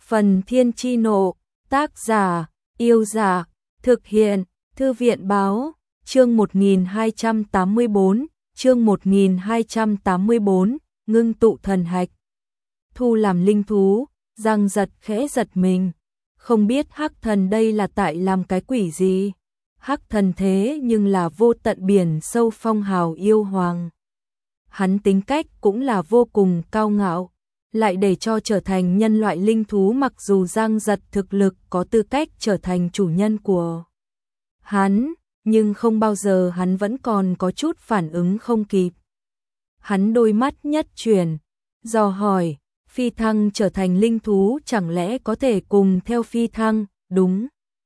Phần Thiên Chi Nộ, tác giả, Yêu Giả, thực hiện, Thư viện Báo, chương 1284, chương 1284, ngưng tụ thần hạch. Thu làm linh thú, Giang Giật khẽ giật mình, không biết Hắc Thần đây là tại làm cái quỷ gì. Hắc Thần thế nhưng là vô tận biển sâu phong hào yêu hoàng. Hắn tính cách cũng là vô cùng cao ngạo, lại để cho trở thành nhân loại linh thú, mặc dù Giang Giật thực lực có tư cách trở thành chủ nhân của hắn, nhưng không bao giờ hắn vẫn còn có chút phản ứng không kịp. Hắn đôi mắt nhất chuyển, dò hỏi, phi thăng trở thành linh thú chẳng lẽ có thể cùng theo phi thăng, đúng.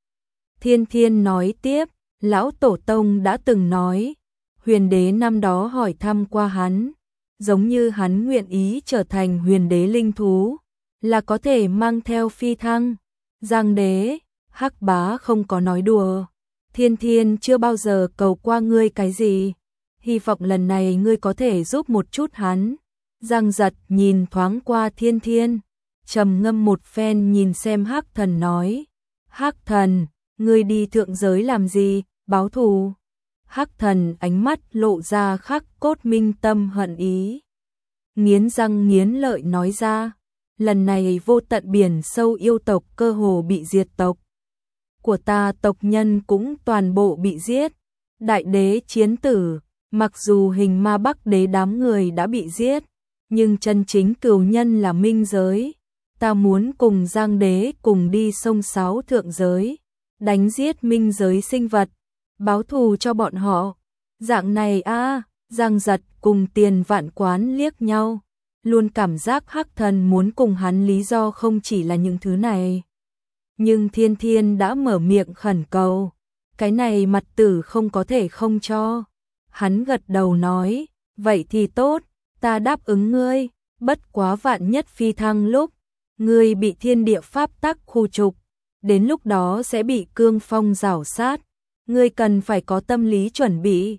Thiên Thiên nói tiếp, lão tổ tông đã từng nói, huyền đế năm đó hỏi thăm qua hắn, giống như hắn nguyện ý trở thành huyền đế linh thú, là có thể mang theo phi thăng. Giang đế, Hắc bá không có nói đùa, Thiên Thiên chưa bao giờ cầu qua ngươi cái gì, hy vọng lần này ngươi có thể giúp một chút hắn. Giang Giật nhìn thoáng qua Thiên Thiên, trầm ngâm một phen nhìn xem Hắc Thần nói, Hắc Thần, ngươi đi thượng giới làm gì, báo thù. Hắc Thần ánh mắt lộ ra khắc cốt minh tâm hận ý, nghiến răng nghiến lợi nói ra, lần này vô tận biển sâu yêu tộc cơ hồ bị diệt, tộc của ta tộc nhân cũng toàn bộ bị giết. Đại đế chiến tử, mặc dù hình ma Bắc đế đám người đã bị giết, nhưng chân chính cừu nhân là minh giới. Ta muốn cùng Giang đế cùng đi sông Sáo thượng giới, đánh giết minh giới sinh vật, báo thù cho bọn họ. Dạng này a, Giang Giật cùng Tiền Vạn Quán liếc nhau, luôn cảm giác Hắc Thần muốn cùng hắn lý do không chỉ là những thứ này. Nhưng Thiên Thiên đã mở miệng khẩn cầu, cái này mặt tử không có thể không cho. Hắn gật đầu nói, vậy thì tốt, ta đáp ứng ngươi, bất quá vạn nhất phi thăng lúc ngươi bị thiên địa pháp tắc khu trục, đến lúc đó sẽ bị cương phong rảo sát, ngươi cần phải có tâm lý chuẩn bị.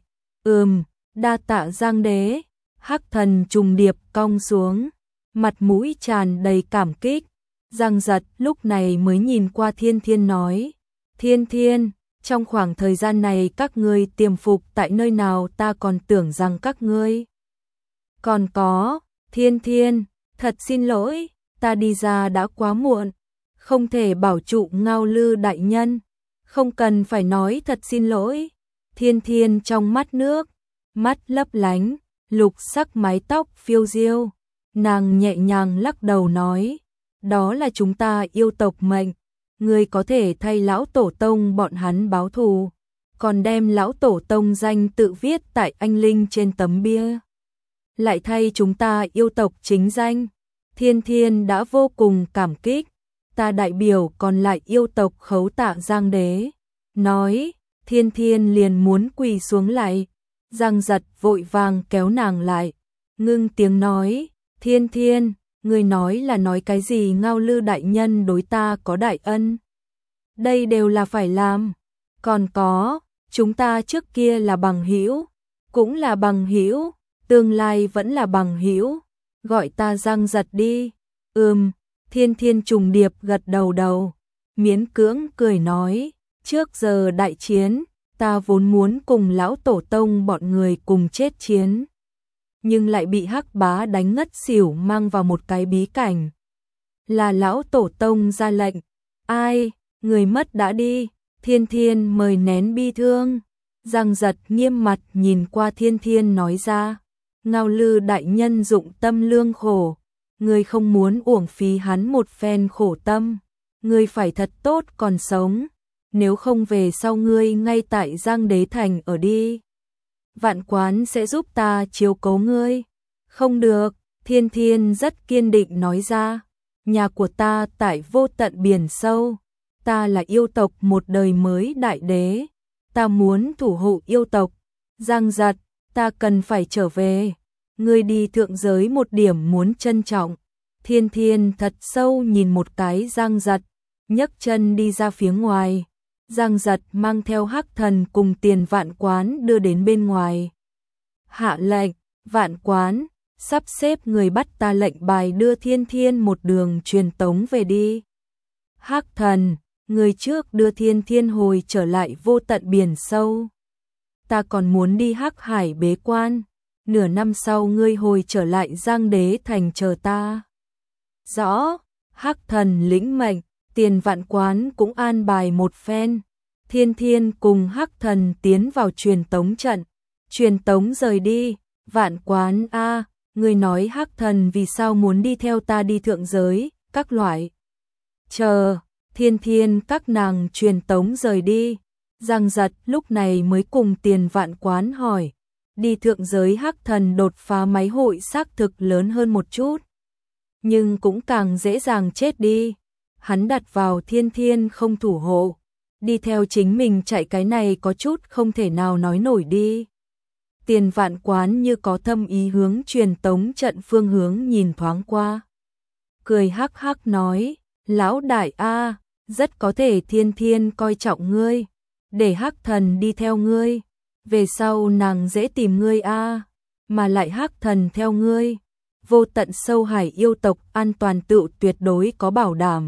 Đa tạ Giang đế. Hắc Thần trùng điệp cong xuống, mặt mũi tràn đầy cảm kích. Giang Giật lúc này mới nhìn qua Thiên Thiên nói, Thiên Thiên, trong khoảng thời gian này các ngươi tiềm phục tại nơi nào, ta còn tưởng rằng các ngươi còn có. Thiên Thiên, thật xin lỗi, ta đi ra đã quá muộn, không thể bảo trụ Ngao Lư đại nhân. Không cần phải nói thật xin lỗi. Thiên Thiên trong mắt nước, mắt lấp lánh, lục sắc mái tóc phiêu diêu, nàng nhẹ nhàng lắc đầu nói, đó là chúng ta yêu tộc mệnh, ngươi có thể thay lão tổ tông bọn hắn báo thù, còn đem lão tổ tông danh tự viết tại anh linh trên tấm bia, lại thay chúng ta yêu tộc chính danh. Thiên Thiên đã vô cùng cảm kích, ta đại biểu còn lại yêu tộc khấu tạ Giang đế. Nói, Thiên Thiên liền muốn quỳ xuống lại. Giang Giật vội vàng kéo nàng lại, ngưng tiếng nói, Thiên Thiên, ngươi nói là nói cái gì? Ngao Lư đại nhân đối ta có đại ân, đây đều là phải làm. Còn có, chúng ta trước kia là bằng hữu, cũng là bằng hữu, tương lai vẫn là bằng hữu, gọi ta Giang Giật đi. Thiên Thiên trùng điệp gật đầu, miễn cưỡng cười nói, trước giờ đại chiến, ta vốn muốn cùng lão tổ tông bọn người cùng chết chiến, nhưng lại bị Hắc bá đánh ngất xỉu mang vào một cái bí cảnh. Là lão tổ tông ra lệnh, ai, người mất đã đi. Thiên Thiên mời nén bi thương. Giang Giật nghiêm mặt nhìn qua Thiên Thiên nói ra, Ngao Lư đại nhân dụng tâm lương khổ, ngươi không muốn uổng phí hắn một phen khổ tâm, ngươi phải thật tốt còn sống, nếu không về sau ngươi ngay tại Giang đế thành ở đi, Vạn Quán sẽ giúp ta chiếu cố ngươi. Không được, Thiên Thiên rất kiên định nói ra, nhà của ta tại vô tận biển sâu, ta là yêu tộc một đời mới đại đế, ta muốn thủ hộ yêu tộc. Giang Giật, ta cần phải trở về, ngươi đi thượng giới một điểm muốn trân trọng. Thiên Thiên thật sâu nhìn một cái Giang Giật, nhấc chân đi ra phía ngoài. Giang Giật mang theo Hắc Thần cùng Tiền Vạn Quán đưa đến bên ngoài. Hạ lệnh, Vạn Quán, sắp xếp người bắt ta lệnh bài đưa Thiên Thiên một đường truyền tống về đi. Hắc Thần, người trước đưa Thiên Thiên hồi trở lại vô tận biển sâu. Ta còn muốn đi Hắc Hải bế quan, nửa năm sau ngươi hồi trở lại Giang Đế Thành chờ ta. Rõ, Hắc Thần lĩnh mệnh, Tiền Vạn Quán cũng an bài một phen. Thiên Thiên cùng Hắc Thần tiến vào truyền tống trận. Truyền tống rời đi, Vạn Quán a, ngươi nói Hắc Thần vì sao muốn đi theo ta đi thượng giới, các loại. Chờ, Thiên Thiên các nàng truyền tống rời đi. Giang Giật lúc này mới cùng Tiền Vạn Quán hỏi, đi thượng giới Hắc Thần đột phá máy hội xác thực lớn hơn một chút, nhưng cũng càng dễ dàng chết đi. Hắn đặt vào Thiên Thiên không thủ hộ, đi theo chính mình chạy cái này có chút không thể nào nói nổi đi. Tiền Vạn Quán như có thâm ý hướng truyền tống trận phương hướng nhìn thoáng qua. Cười hắc hắc nói, lão đại a, rất có thể Thiên Thiên coi trọng ngươi, để Hắc Thần đi theo ngươi, về sau nàng dễ tìm ngươi a, mà lại Hắc Thần theo ngươi, vô tận sâu hải yêu tộc an toàn tự tuyệt đối có bảo đảm.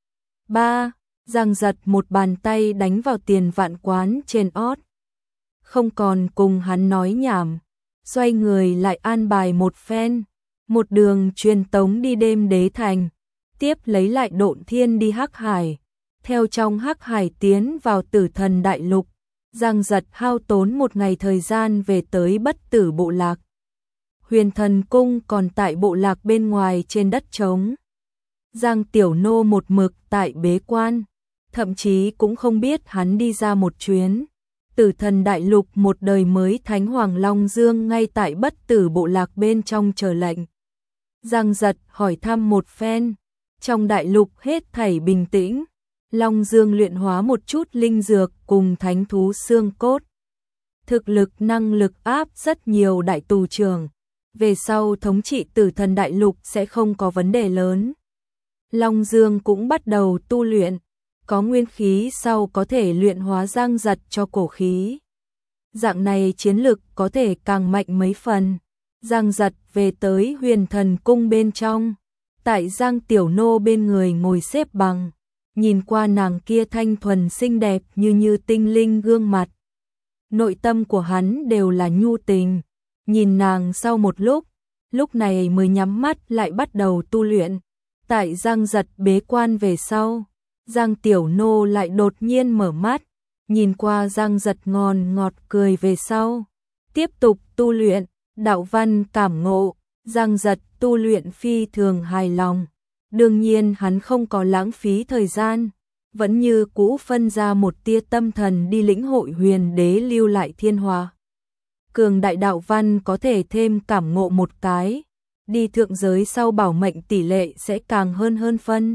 3. Giang Giật một bàn tay đánh vào Tiền Vạn Quán trên ót. Không còn cùng hắn nói nhảm, xoay người lại an bài một phen, một đường truyền tống đi đêm đế thành, tiếp lấy lại độn thiên đi Hắc Hải, theo trong Hắc Hải tiến vào Tử Thần Đại Lục. Giang Giật hao tốn một ngày thời gian về tới Bất Tử Bộ Lạc. Huyền Thần Cung còn tại bộ lạc bên ngoài trên đất trống. Giang Tiểu Nô một mực tại bế quan, thậm chí cũng không biết hắn đi ra một chuyến. Tử Thần Đại Lục một đời mới Thánh Hoàng Long Dương ngay tại Bất Tử Bộ Lạc bên trong chờ lệnh. Giang Giật hỏi thăm một phen, trong đại lục hết thảy bình tĩnh. Long Dương luyện hóa một chút linh dược cùng thánh thú xương cốt. Thực lực năng lực áp rất nhiều đại tù trưởng, về sau thống trị Tử Thần Đại Lục sẽ không có vấn đề lớn. Long Dương cũng bắt đầu tu luyện, có nguyên khí sau có thể luyện hóa Giang Giật cho cổ khí. Dạng này chiến lực có thể càng mạnh mấy phần. Giang Giật về tới Huyền Thần Cung bên trong, tại Giang Tiểu Nô bên người ngồi xếp bằng, nhìn qua nàng kia thanh thuần xinh đẹp như tinh linh gương mặt. Nội tâm của hắn đều là nhu tình, nhìn nàng sau một lúc này mới nhắm mắt lại bắt đầu tu luyện. Tại Giang Giật bế quan về sau, Giang Tiểu Nô lại đột nhiên mở mắt, nhìn qua Giang Giật ngon ngọt cười về sau, tiếp tục tu luyện, đạo văn cảm ngộ. Giang Giật tu luyện phi thường hài lòng, đương nhiên hắn không có lãng phí thời gian, vẫn như cũ phân ra một tia tâm thần đi lĩnh hội Huyền Đế lưu lại thiên hòa. Cường đại đạo văn có thể thêm cảm ngộ một cái, đi thượng giới sau bảo mệnh tỷ lệ sẽ càng hơn phân.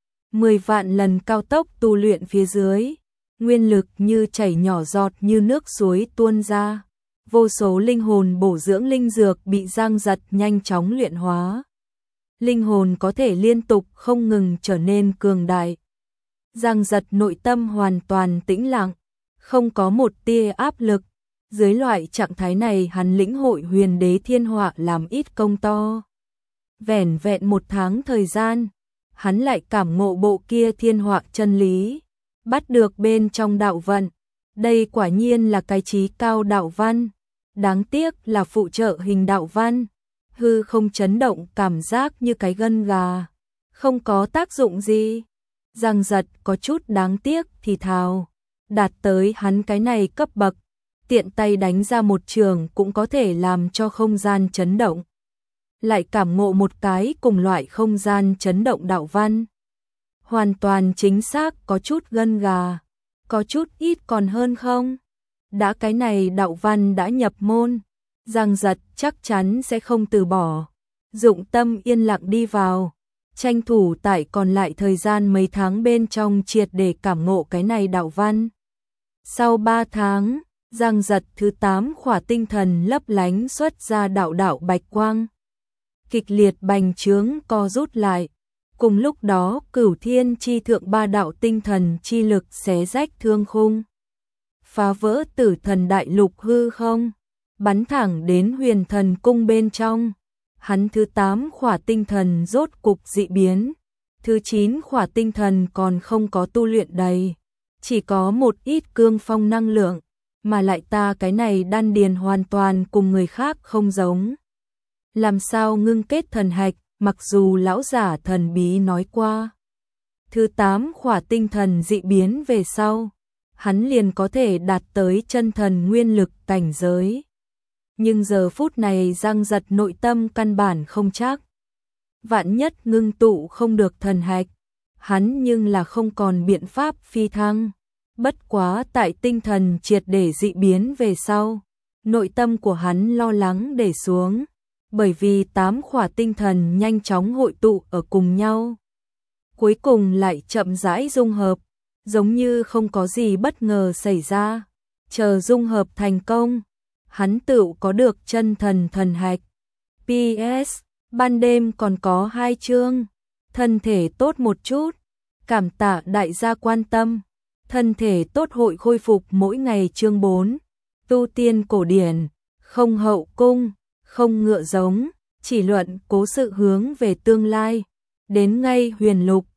10 vạn lần cao tốc tu luyện phía dưới, nguyên lực như chảy nhỏ giọt như nước suối tuôn ra. Vô số linh hồn bổ dưỡng linh dược bị Giang Giật nhanh chóng luyện hóa. Linh hồn có thể liên tục không ngừng trở nên cường đại. Giang Giật nội tâm hoàn toàn tĩnh lặng, không có một tia áp lực. Dưới loại trạng thái này hắn lĩnh hội Huyền Đế thiên họa làm ít công to. Vẻn vẹn một tháng thời gian, hắn lại cảm ngộ bộ kia thiên họa chân lý, bắt được bên trong đạo vận. Đây quả nhiên là cái chí cao đạo văn. Đáng tiếc là phụ trợ hình đạo văn, hư không chấn động cảm giác như cái gân gà, không có tác dụng gì. Giang Giật có chút đáng tiếc thì thào, đạt tới hắn cái này cấp bậc, tiện tay đánh ra một trường cũng có thể làm cho không gian chấn động. Lại cảm ngộ một cái cùng loại không gian chấn động đạo văn. Hoàn toàn chính xác có chút gân gà, có chút ít còn hơn không? Đã cái này đạo văn đã nhập môn, Giang Giật chắc chắn sẽ không từ bỏ. Dụng tâm yên lặng đi vào, tranh thủ tại còn lại thời gian mấy tháng bên trong triệt để cảm ngộ cái này đạo văn. Sau 3 tháng, Giang Giật thứ 8 khỏa tinh thần lấp lánh xuất ra đạo bạch quang. Kịch liệt bành trướng co rút lại. Cùng lúc đó Cửu Thiên chi thượng 3 đạo tinh thần chi lực xé rách thương khung, phá vỡ Tử Thần Đại Lục hư không, bắn thẳng đến Huyền Thần Cung bên trong. Hắn thứ 8 khỏa tinh thần rốt cục dị biến, Thứ 9 khỏa tinh thần còn không có tu luyện đầy, chỉ có một ít cương phong năng lượng, mà lại ta cái này đan điền hoàn toàn cùng người khác không giống. Làm sao ngưng kết thần hạch, mặc dù lão giả thần bí nói qua. Thứ 8 khỏa tinh thần dị biến về sau, hắn liền có thể đạt tới chân thần nguyên lực cảnh giới. Nhưng giờ phút này Giang Giật nội tâm căn bản không chắc. Vạn nhất ngưng tụ không được thần hạch, hắn nhưng là không còn biện pháp phi thăng. Bất quá tại tinh thần triệt để dị biến về sau, nội tâm của hắn lo lắng để xuống, bởi vì 8 khỏa tinh thần nhanh chóng hội tụ ở cùng nhau. Cuối cùng lại chậm rãi dung hợp, giống như không có gì bất ngờ xảy ra. Chờ dung hợp thành công, hắn tự có được chân thần thần hạch. PS, ban đêm còn có 2 chương, thân thể tốt một chút, cảm tạ đại gia quan tâm. Thân thể tốt hội khôi phục mỗi ngày. Chương 4, tu tiên cổ điển, không hậu cung, không ngựa giống, chỉ luận cố sự hướng về tương lai. Đến ngay huyền lục,